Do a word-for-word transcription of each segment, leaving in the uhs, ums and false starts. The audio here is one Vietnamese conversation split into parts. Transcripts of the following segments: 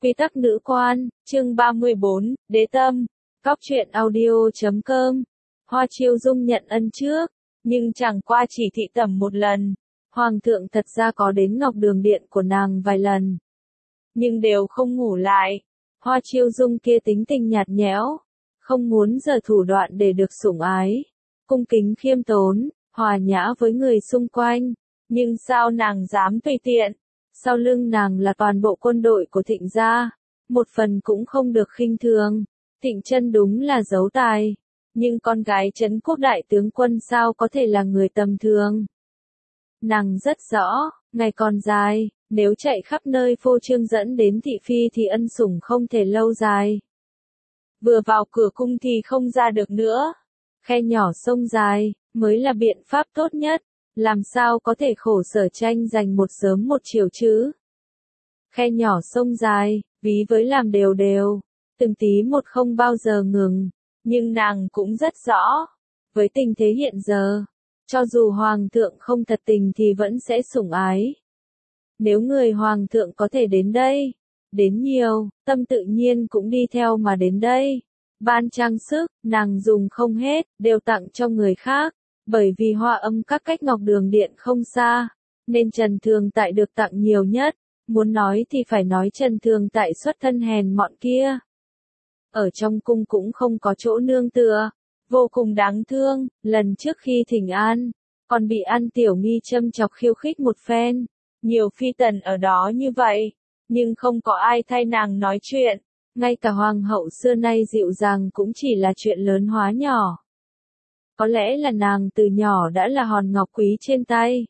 Quy tắc nữ quan, chương ba mươi bốn, Đế tâm. Cóc truyện audio chấm com. Hoa Chiêu Dung nhận ân trước, nhưng chẳng qua chỉ thị tẩm một lần. Hoàng thượng thật ra có đến Ngọc Đường điện của nàng vài lần, nhưng đều không ngủ lại. Hoa Chiêu Dung kia tính tình nhạt nhẽo, không muốn giở thủ đoạn để được sủng ái, cung kính khiêm tốn, hòa nhã với người xung quanh. Nhưng sao nàng dám tùy tiện? Sau lưng nàng là toàn bộ quân đội của Thịnh gia, một phần cũng không được khinh thường. Thịnh Chân đúng là giấu tài, nhưng con gái Trấn Quốc đại tướng quân sao có thể là người tầm thường? Nàng rất rõ, ngày còn dài, nếu chạy khắp nơi phô trương dẫn đến thị phi thì ân sủng không thể lâu dài. Vừa vào cửa cung thì không ra được nữa. Khe nhỏ sông dài, mới là biện pháp tốt nhất. Làm sao có thể khổ sở tranh giành một sớm một chiều chứ? Khe nhỏ sông dài, ví với làm đều đều, từng tí một không bao giờ ngừng. Nhưng nàng cũng rất rõ, với tình thế hiện giờ, cho dù hoàng thượng không thật tình thì vẫn sẽ sủng ái. Nếu người hoàng thượng có thể đến đây, đến nhiều, tâm tự nhiên cũng đi theo mà đến đây. Ban trang sức, nàng dùng không hết, đều tặng cho người khác. Bởi vì Hoa Âm các cách Ngọc Đường điện không xa, nên Trần Thường Tại được tặng nhiều nhất. Muốn nói thì phải nói Trần Thường Tại xuất thân hèn mọn kia. Ở trong cung cũng không có chỗ nương tựa, vô cùng đáng thương. Lần trước khi thỉnh an, còn bị An Tiểu Nghi châm chọc khiêu khích một phen. Nhiều phi tần ở đó như vậy, nhưng không có ai thay nàng nói chuyện. Ngay cả hoàng hậu xưa nay dịu dàng cũng chỉ là chuyện lớn hóa nhỏ. Có lẽ là nàng từ nhỏ đã là hòn ngọc quý trên tay,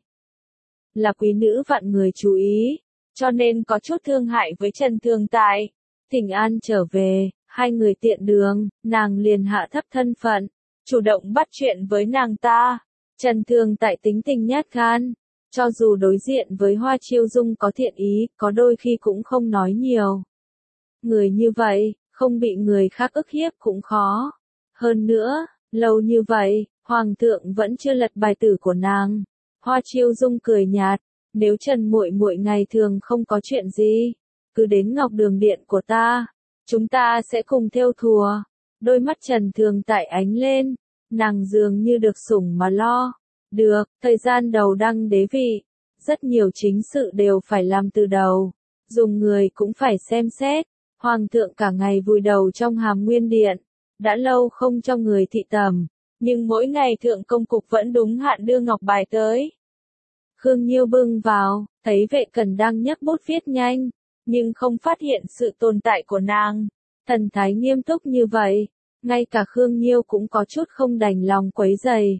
là quý nữ vạn người chú ý, cho nên có chút thương hại với Trần Thường Tại. Thỉnh an trở về, hai người tiện đường, nàng liền hạ thấp thân phận, chủ động bắt chuyện với nàng ta. Trần Thường Tại tính tình nhát gan, cho dù đối diện với Hoa Chiêu Dung có thiện ý, có đôi khi cũng không nói nhiều. Người như vậy, không bị người khác ức hiếp cũng khó. Hơn nữa, lâu như vậy, hoàng thượng vẫn chưa lật bài tử của nàng. Hoa Chiêu Dung cười nhạt, nếu Trần muội muội ngày thường không có chuyện gì, cứ đến Ngọc Đường điện của ta, chúng ta sẽ cùng thêu thùa. Đôi mắt Trần Thường Tại ánh lên, nàng dường như được sủng mà lo. Được, thời gian đầu đăng đế vị, rất nhiều chính sự đều phải làm từ đầu, dùng người cũng phải xem xét. Hoàng thượng cả ngày vùi đầu trong Hàm Nguyên điện, đã lâu không cho người thị tẩm, nhưng mỗi ngày thượng công cục vẫn đúng hạn đưa ngọc bài tới. Khương Nhiêu bưng vào, thấy Vệ Cẩn đang nhấc bút viết nhanh, nhưng không phát hiện sự tồn tại của nàng. Thần thái nghiêm túc như vậy, ngay cả Khương Nhiêu cũng có chút không đành lòng quấy rầy.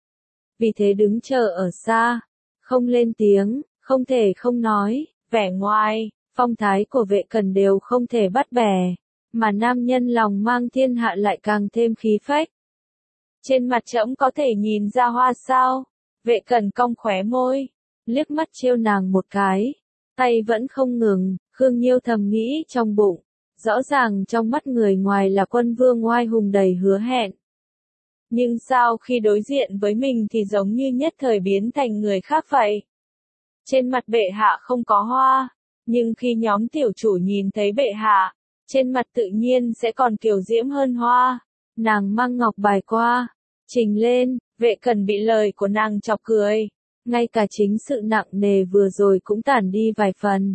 Vì thế đứng chờ ở xa, không lên tiếng, không thể không nói, vẻ ngoài, phong thái của Vệ Cẩn đều không thể bắt bẻ, mà nam nhân lòng mang thiên hạ lại càng thêm khí phách. Trên mặt trẫm có thể nhìn ra hoa sao? Vệ Cẩn cong khóe môi, liếc mắt trêu nàng một cái, tay vẫn không ngừng. Khương Nhiêu thầm nghĩ trong bụng, rõ ràng trong mắt người ngoài là quân vương oai hùng đầy hứa hẹn. Nhưng sao khi đối diện với mình thì giống như nhất thời biến thành người khác vậy? Trên mặt bệ hạ không có hoa, nhưng khi nhóm tiểu chủ nhìn thấy bệ hạ, trên mặt tự nhiên sẽ còn kiều diễm hơn hoa. Nàng mang ngọc bài qua, trình lên, Vệ Cẩn bị lời của nàng chọc cười. Ngay cả chính sự nặng nề vừa rồi cũng tản đi vài phần.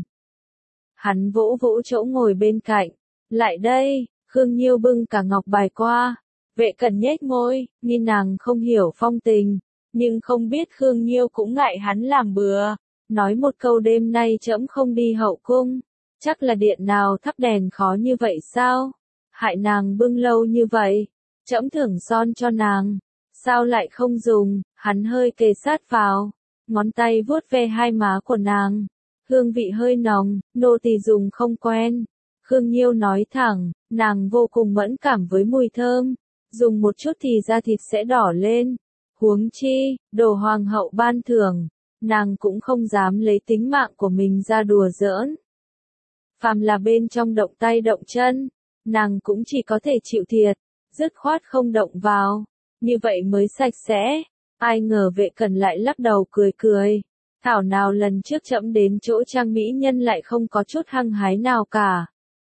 Hắn vỗ vỗ chỗ ngồi bên cạnh. Lại đây, Khương Nhiêu bưng cả ngọc bài qua. Vệ Cẩn nhếch môi, nghi nàng không hiểu phong tình, nhưng không biết Khương Nhiêu cũng ngại hắn làm bừa. Nói một câu đêm nay trẫm không đi hậu cung, chắc là điện nào thắp đèn khó như vậy sao? Hại nàng bưng lâu như vậy, trẫm thưởng son cho nàng, sao lại không dùng? Hắn hơi kề sát vào, ngón tay vuốt ve hai má của nàng, hương vị hơi nồng, nô tỳ dùng không quen. Khương Nhiêu nói thẳng, nàng vô cùng mẫn cảm với mùi thơm, dùng một chút thì da thịt sẽ đỏ lên. Huống chi, đồ hoàng hậu ban thưởng, nàng cũng không dám lấy tính mạng của mình ra đùa giỡn. Phàm là bên trong động tay động chân, nàng cũng chỉ có thể chịu thiệt, dứt khoát không động vào, như vậy mới sạch sẽ. Ai ngờ Vệ Cẩn lại lắc đầu cười cười, thảo nào lần trước trẫm đến chỗ trang mỹ nhân lại không có chút hăng hái nào cả.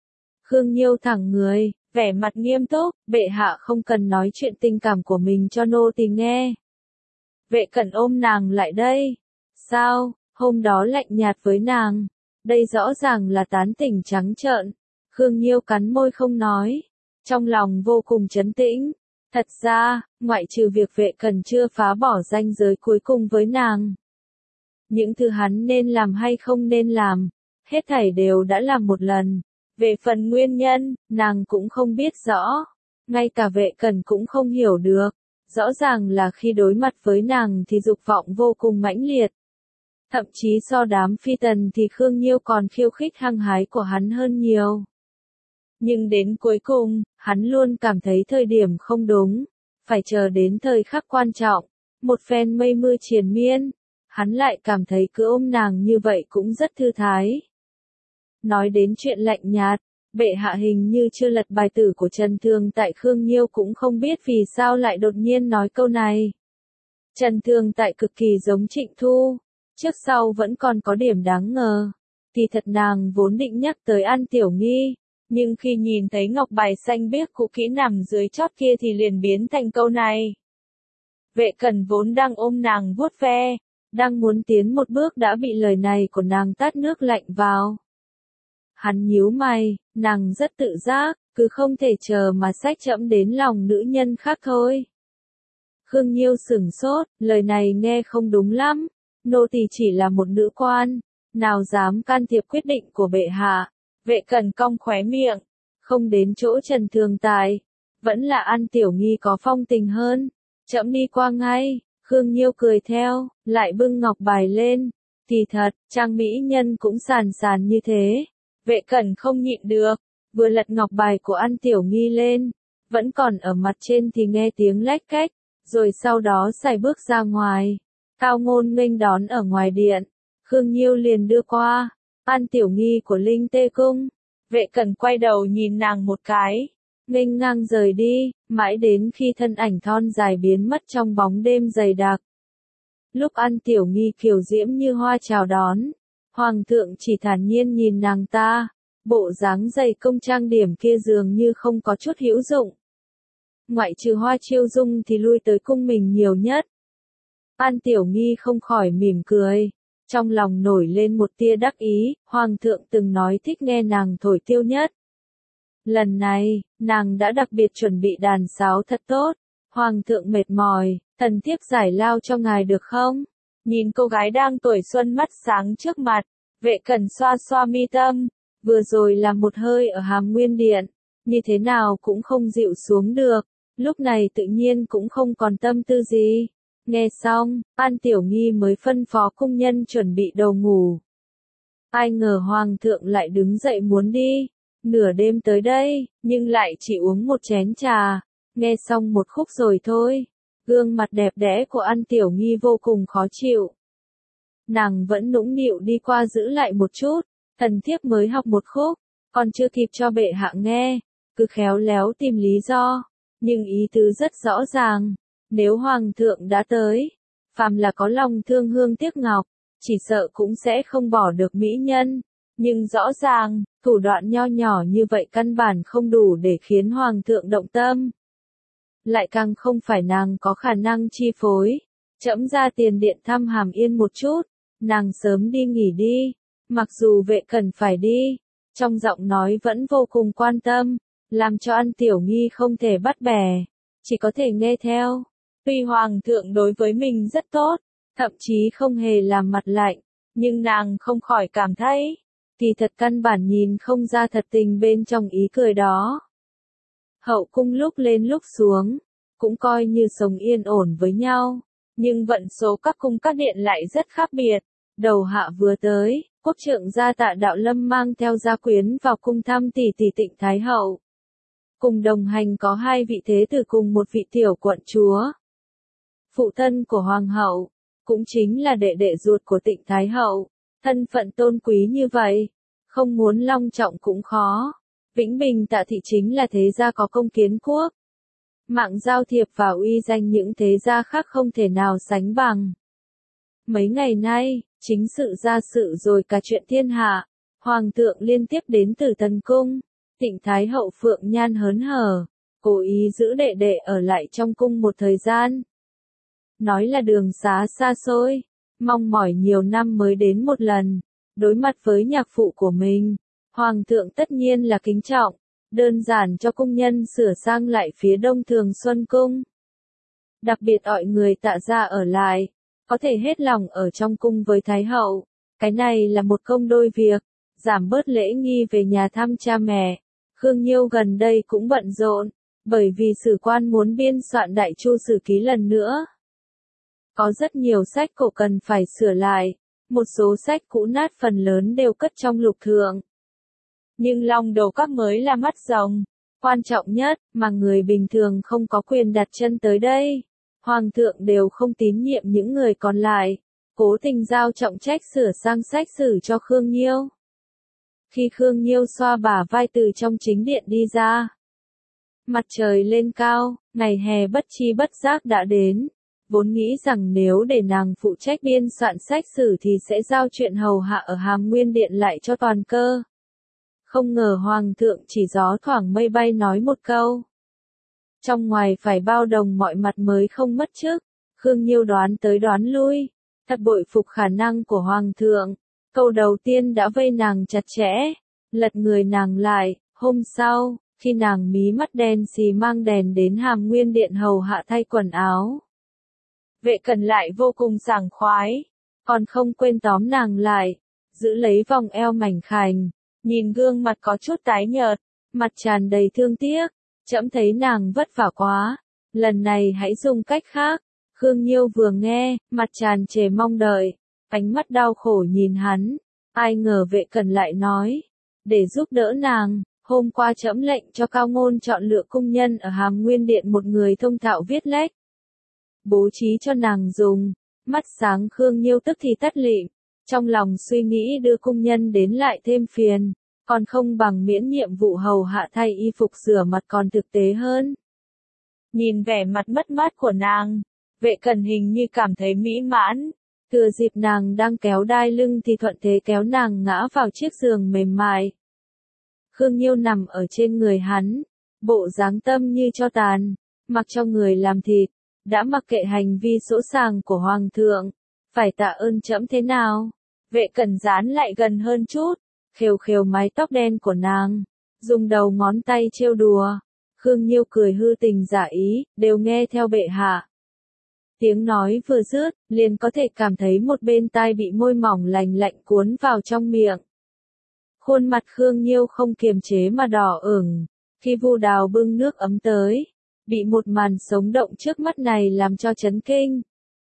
Khương Nhiêu thẳng người, vẻ mặt nghiêm túc, bệ hạ không cần nói chuyện tình cảm của mình cho nô tỳ nghe. Vệ Cẩn ôm nàng lại đây. Sao, hôm đó lạnh nhạt với nàng, đây rõ ràng là tán tỉnh trắng trợn. Khương Nhiêu cắn môi không nói, trong lòng vô cùng trấn tĩnh. Thật ra, ngoại trừ việc Vệ Cẩn chưa phá bỏ ranh giới cuối cùng với nàng, những thứ hắn nên làm hay không nên làm, hết thảy đều đã làm một lần. Về phần nguyên nhân, nàng cũng không biết rõ. Ngay cả Vệ Cẩn cũng không hiểu được. Rõ ràng là khi đối mặt với nàng thì dục vọng vô cùng mãnh liệt. Thậm chí so đám phi tần thì Khương Nhiêu còn khiêu khích hăng hái của hắn hơn nhiều. Nhưng đến cuối cùng, hắn luôn cảm thấy thời điểm không đúng. Phải chờ đến thời khắc quan trọng. Một phen mây mưa triền miên. Hắn lại cảm thấy cứ ôm nàng như vậy cũng rất thư thái. Nói đến chuyện lạnh nhạt, bệ hạ hình như chưa lật bài tử của Trần Thương Tại. Khương Nhiêu cũng không biết vì sao lại đột nhiên nói câu này. Trần Thương Tại cực kỳ giống Trịnh Thu, trước sau vẫn còn có điểm đáng ngờ. Thì thật nàng vốn định nhắc tới An Tiểu Nghi, nhưng khi nhìn thấy ngọc bài xanh biếc cũ kỹ nằm dưới chót kia thì liền biến thành câu này. Vệ Cẩn vốn đang ôm nàng vuốt ve, đang muốn tiến một bước đã bị lời này của nàng tát nước lạnh vào. Hắn nhíu mày, nàng rất tự giác, cứ không thể chờ mà xách chẫm đến lòng nữ nhân khác thôi. Khương Nhiêu sửng sốt, lời này nghe không đúng lắm, nô tỳ chỉ là một nữ quan, nào dám can thiệp quyết định của bệ hạ. Vệ Cẩn cong khóe miệng, không đến chỗ Trần Thương Tài, vẫn là An Tiểu Nghi có phong tình hơn, chẫm đi qua ngay. Khương Nhiêu cười theo, lại bưng ngọc bài lên, thì thật, trang mỹ nhân cũng sàn sàn như thế. Vệ Cẩn không nhịn được, vừa lật ngọc bài của An Tiểu Nghi lên, vẫn còn ở mặt trên thì nghe tiếng lách cách, rồi sau đó sải bước ra ngoài. Cao Ngôn nghênh đón ở ngoài điện, Khương Nhiêu liền đưa qua, An Tiểu Nghi của Linh Tê Cung. Vệ Cẩn quay đầu nhìn nàng một cái, nghênh ngang rời đi, mãi đến khi thân ảnh thon dài biến mất trong bóng đêm dày đặc. Lúc An Tiểu Nghi kiều diễm như hoa chào đón, Hoàng thượng chỉ thản nhiên nhìn nàng ta, bộ dáng dày công trang điểm kia dường như không có chút hữu dụng. Ngoại trừ Hoa Chiêu Dung thì lui tới cung mình nhiều nhất. An Tiểu Nghi không khỏi mỉm cười, trong lòng nổi lên một tia đắc ý, Hoàng thượng từng nói thích nghe nàng thổi tiêu nhất. Lần này, nàng đã đặc biệt chuẩn bị đàn sáo thật tốt. Hoàng thượng mệt mỏi, thần thiếp giải lao cho ngài được không? Nhìn cô gái đang tuổi xuân mắt sáng trước mặt, Vệ Cẩn xoa xoa mi tâm, vừa rồi là một hơi ở Hàm Nguyên Điện, như thế nào cũng không dịu xuống được, lúc này tự nhiên cũng không còn tâm tư gì. Nghe xong, An Tiểu Nghi mới phân phó cung nhân chuẩn bị đồ ngủ. Ai ngờ Hoàng thượng lại đứng dậy muốn đi, nửa đêm tới đây, nhưng lại chỉ uống một chén trà, nghe xong một khúc rồi thôi. Gương mặt đẹp đẽ của An Tiểu Nghi vô cùng khó chịu. Nàng vẫn nũng nịu đi qua giữ lại một chút, thần thiếp mới học một khúc, còn chưa kịp cho bệ hạ nghe, cứ khéo léo tìm lý do, nhưng ý tứ rất rõ ràng, nếu Hoàng thượng đã tới, phàm là có lòng thương hương tiếc ngọc, chỉ sợ cũng sẽ không bỏ được mỹ nhân, nhưng rõ ràng, thủ đoạn nho nhỏ như vậy căn bản không đủ để khiến Hoàng thượng động tâm. Lại càng không phải nàng có khả năng chi phối. Trẫm ra tiền điện thăm Hàm Yên một chút, nàng sớm đi nghỉ đi. Mặc dù Vệ Cẩn phải đi, trong giọng nói vẫn vô cùng quan tâm, làm cho An Tiểu Nghi không thể bắt bẻ, chỉ có thể nghe theo. Tuy Hoàng thượng đối với mình rất tốt, thậm chí không hề làm mặt lạnh, nhưng nàng không khỏi cảm thấy, thì thật căn bản nhìn không ra thật tình bên trong ý cười đó. Hậu cung lúc lên lúc xuống, cũng coi như sống yên ổn với nhau, nhưng vận số các cung các điện lại rất khác biệt. Đầu hạ vừa tới, quốc trượng gia Tạ Đạo Lâm mang theo gia quyến vào cung thăm tỷ tỷ Tịnh Thái Hậu. Cùng đồng hành có hai vị thế tử cùng một vị tiểu quận chúa. Phụ thân của Hoàng hậu, cũng chính là đệ đệ ruột của Tịnh Thái Hậu, thân phận tôn quý như vậy, không muốn long trọng cũng khó. Vĩnh Bình Tạ thị chính là thế gia có công kiến quốc. Mạng giao thiệp và uy danh những thế gia khác không thể nào sánh bằng. Mấy ngày nay, chính sự gia sự rồi cả chuyện thiên hạ, Hoàng thượng liên tiếp đến từ Tần Cung, Tịnh Thái Hậu Phượng Nhan hớn hở, cố ý giữ đệ đệ ở lại trong cung một thời gian. Nói là đường xá xa xôi, mong mỏi nhiều năm mới đến một lần, đối mặt với nhạc phụ của mình, Hoàng thượng tất nhiên là kính trọng, đơn giản cho cung nhân sửa sang lại phía đông Thường Xuân Cung. Đặc biệt gọi người Tạ gia ở lại, có thể hết lòng ở trong cung với Thái Hậu, cái này là một công đôi việc, giảm bớt lễ nghi về nhà thăm cha mẹ. Khương Nhiêu gần đây cũng bận rộn, bởi vì sử quan muốn biên soạn Đại Chu Sử Ký lần nữa. Có rất nhiều sách cổ cần phải sửa lại, một số sách cũ nát phần lớn đều cất trong lục thượng. Nhưng long đầu các mới là mắt rồng, quan trọng nhất, mà người bình thường không có quyền đặt chân tới đây. Hoàng thượng đều không tín nhiệm những người còn lại, cố tình giao trọng trách sửa sang sách sử cho Khương Nhiêu. Khi Khương Nhiêu xoa bả vai từ trong chính điện đi ra, mặt trời lên cao, ngày hè bất chi bất giác đã đến. Vốn nghĩ rằng nếu để nàng phụ trách biên soạn sách sử thì sẽ giao chuyện hầu hạ ở Hàm Nguyên Điện lại cho Toàn Cơ. Không ngờ Hoàng thượng chỉ gió thoảng mây bay nói một câu. Trong ngoài phải bao đồng mọi mặt mới không mất chức. Khương Nhiêu đoán tới đoán lui, thật bội phục khả năng của Hoàng thượng. Câu đầu tiên đã vây nàng chặt chẽ, lật người nàng lại. Hôm sau, khi nàng mí mắt đen xì mang đèn đến Hàm Nguyên Điện hầu hạ thay quần áo, Vệ Cẩn lại vô cùng sảng khoái, còn không quên tóm nàng lại, giữ lấy vòng eo mảnh khảnh, nhìn gương mặt có chút tái nhợt, mặt tràn đầy thương tiếc. Trẫm thấy nàng vất vả quá, lần này hãy dùng cách khác. Khương Nhiêu vừa nghe, mặt tràn trề mong đợi, ánh mắt đau khổ nhìn hắn. Ai ngờ Vệ Cẩn lại nói, để giúp đỡ nàng, hôm qua trẫm lệnh cho Cao Ngôn chọn lựa cung nhân ở Hàm Nguyên Điện một người thông thạo viết lách, bố trí cho nàng dùng. Mắt sáng Khương Nhiêu tức thì tắt lịm, trong lòng suy nghĩ đưa cung nhân đến lại thêm phiền, còn không bằng miễn nhiệm vụ hầu hạ thay y phục rửa mặt còn thực tế hơn. Nhìn vẻ mặt mất mát của nàng, Vệ Cẩn hình như cảm thấy mỹ mãn, thừa dịp nàng đang kéo đai lưng thì thuận thế kéo nàng ngã vào chiếc giường mềm mại. Khương Nhiêu nằm ở trên người hắn, bộ dáng tâm như cho tàn, mặc cho người làm thịt, đã mặc kệ hành vi sỗ sàng của Hoàng thượng, phải tạ ơn trẫm thế nào. Vệ Cẩn dán lại gần hơn chút, khều khều mái tóc đen của nàng, dùng đầu ngón tay trêu đùa. Khương Nhiêu cười hư tình giả ý, đều nghe theo bệ hạ. Tiếng nói vừa dứt, liền có thể cảm thấy một bên tai bị môi mỏng lành lạnh cuốn vào trong miệng. Khuôn mặt Khương Nhiêu không kiềm chế mà đỏ ửng, khi Vu Đào bưng nước ấm tới, bị một màn sống động trước mắt này làm cho chấn kinh.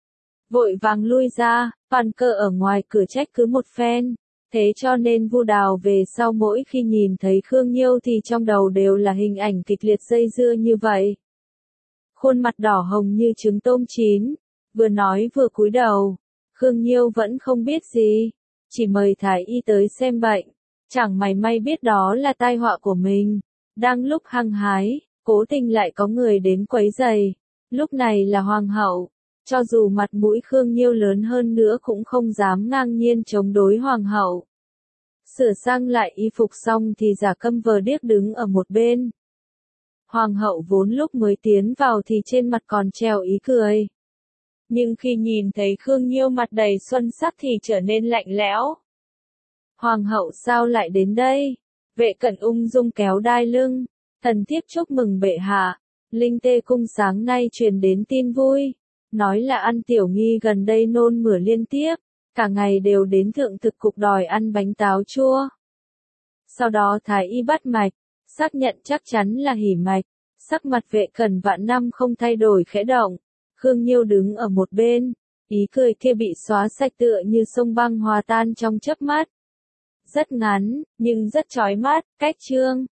Vội vàng lui ra, Toàn Cơ ở ngoài cửa trách cứ một phen, thế cho nên Vu Đào về sau mỗi khi nhìn thấy Khương Nhiêu thì trong đầu đều là hình ảnh kịch liệt dây dưa như vậy. Khuôn mặt đỏ hồng như trứng tôm chín, vừa nói vừa cúi đầu. Khương Nhiêu vẫn không biết gì, chỉ mời thái y tới xem bệnh, chẳng mảy may biết đó là tai họa của mình. Đang lúc hăng hái, cố tình lại có người đến quấy rầy. Lúc này là Hoàng hậu, cho dù mặt mũi Khương Nhiêu lớn hơn nữa cũng không dám ngang nhiên chống đối Hoàng hậu. Sửa sang lại y phục xong thì giả câm vờ điếc đứng ở một bên. Hoàng hậu vốn lúc mới tiến vào thì trên mặt còn treo ý cười. Nhưng khi nhìn thấy Khương Nhiêu mặt đầy xuân sắc thì trở nên lạnh lẽo. Hoàng hậu sao lại đến đây? Vệ Cẩn ung dung kéo đai lưng, thần thiếp chúc mừng bệ hạ. Linh Tê cung sáng nay truyền đến tin vui, nói là An Tiểu Nghi gần đây nôn mửa liên tiếp, cả ngày đều đến thượng thực cục đòi ăn bánh táo chua. Sau đó thái y bắt mạch, xác nhận chắc chắn là hỉ mạch. Sắc mặt Vệ Cẩn vạn năm không thay đổi khẽ động. Khương Nhiêu đứng ở một bên, ý cười kia bị xóa sạch tựa như sông băng hòa tan trong chớp mắt. Rất ngắn, nhưng rất chói mắt, cách chương.